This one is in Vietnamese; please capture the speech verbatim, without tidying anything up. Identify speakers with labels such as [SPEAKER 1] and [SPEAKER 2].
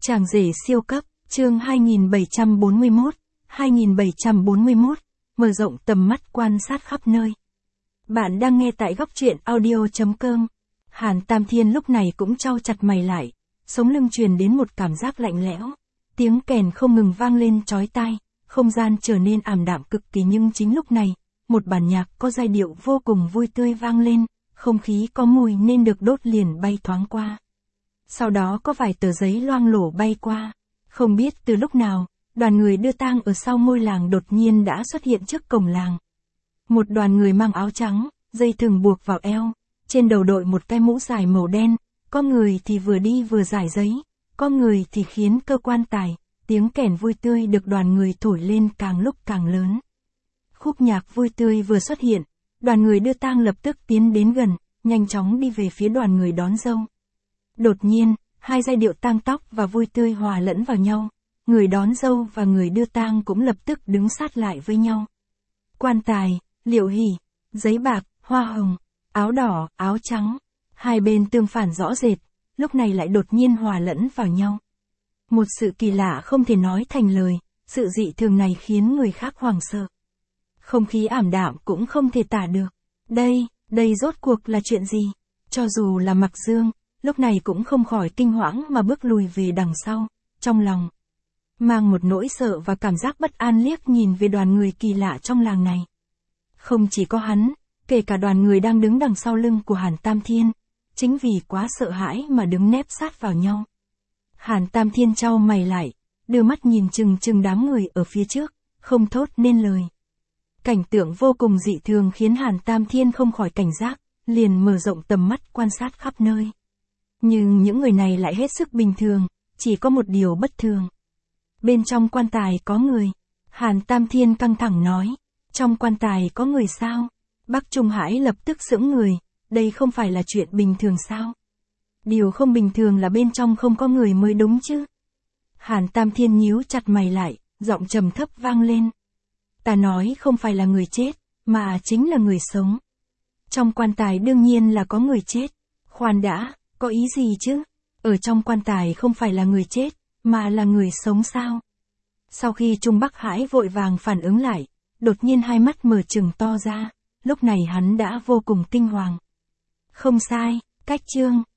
[SPEAKER 1] Chàng rể siêu cấp, chương hai nghìn bảy trăm bốn mươi mốt, hai nghìn bảy trăm bốn mươi mốt, mở rộng tầm mắt quan sát khắp nơi. Bạn đang nghe tại góc truyện audio chấm com. Hàn Tam Thiên lúc này cũng trao chặt mày lại, sống lưng truyền đến một cảm giác lạnh lẽo. Tiếng kèn không ngừng vang lên chói tai, không gian trở nên ảm đạm cực kỳ, nhưng chính lúc này, một bản nhạc có giai điệu vô cùng vui tươi vang lên, không khí có mùi nên được đốt liền bay thoáng qua. Sau đó có vài tờ giấy loang lổ bay qua. Không biết từ lúc nào, đoàn người đưa tang ở sau ngôi làng đột nhiên đã xuất hiện trước cổng làng. Một đoàn người mang áo trắng, dây thừng buộc vào eo, trên đầu đội một cái mũ dài màu đen, có người thì vừa đi vừa giải giấy, có người thì khiến cơ quan tài, tiếng kèn vui tươi được đoàn người thổi lên càng lúc càng lớn. Khúc nhạc vui tươi vừa xuất hiện, đoàn người đưa tang lập tức tiến đến gần, nhanh chóng đi về phía đoàn người đón dâu. Đột nhiên, hai giai điệu tang tóc và vui tươi hòa lẫn vào nhau, người đón dâu và người đưa tang cũng lập tức đứng sát lại với nhau. Quan tài, liệu hỷ, giấy bạc, hoa hồng, áo đỏ, áo trắng, hai bên tương phản rõ rệt, lúc này lại đột nhiên hòa lẫn vào nhau. Một sự kỳ lạ không thể nói thành lời, sự dị thường này khiến người khác hoảng sợ. Không khí ảm đạm cũng không thể tả được. Đây, đây rốt cuộc là chuyện gì? Cho dù là Mặc Dương, lúc này cũng không khỏi kinh hoảng mà bước lùi về đằng sau, trong lòng mang một nỗi sợ và cảm giác bất an liếc nhìn về đoàn người kỳ lạ trong làng này. Không chỉ có hắn, kể cả đoàn người đang đứng đằng sau lưng của Hàn Tam Thiên, chính vì quá sợ hãi mà đứng nép sát vào nhau. Hàn Tam Thiên chau mày lại, đưa mắt nhìn chừng chừng đám người ở phía trước, không thốt nên lời. Cảnh tượng vô cùng dị thường khiến Hàn Tam Thiên không khỏi cảnh giác, liền mở rộng tầm mắt quan sát khắp nơi. Nhưng những người này lại hết sức bình thường, chỉ có một điều bất thường. Bên trong quan tài có người. Hàn Tam Thiên căng thẳng nói, trong quan tài có người sao? Bác Trung Hải lập tức sững người, đây không phải là chuyện bình thường sao? Điều không bình thường là bên trong không có người mới đúng chứ. Hàn Tam Thiên nhíu chặt mày lại, giọng trầm thấp vang lên. Ta nói không phải là người chết, mà chính là người sống. Trong quan tài đương nhiên là có người chết. Khoan đã, có ý gì chứ? Ở trong quan tài không phải là người chết, mà là người sống sao? Sau khi Trung Bắc Hải vội vàng phản ứng lại, đột nhiên hai mắt mở trừng to ra, lúc này hắn đã vô cùng kinh hoàng. Không sai, cách chương.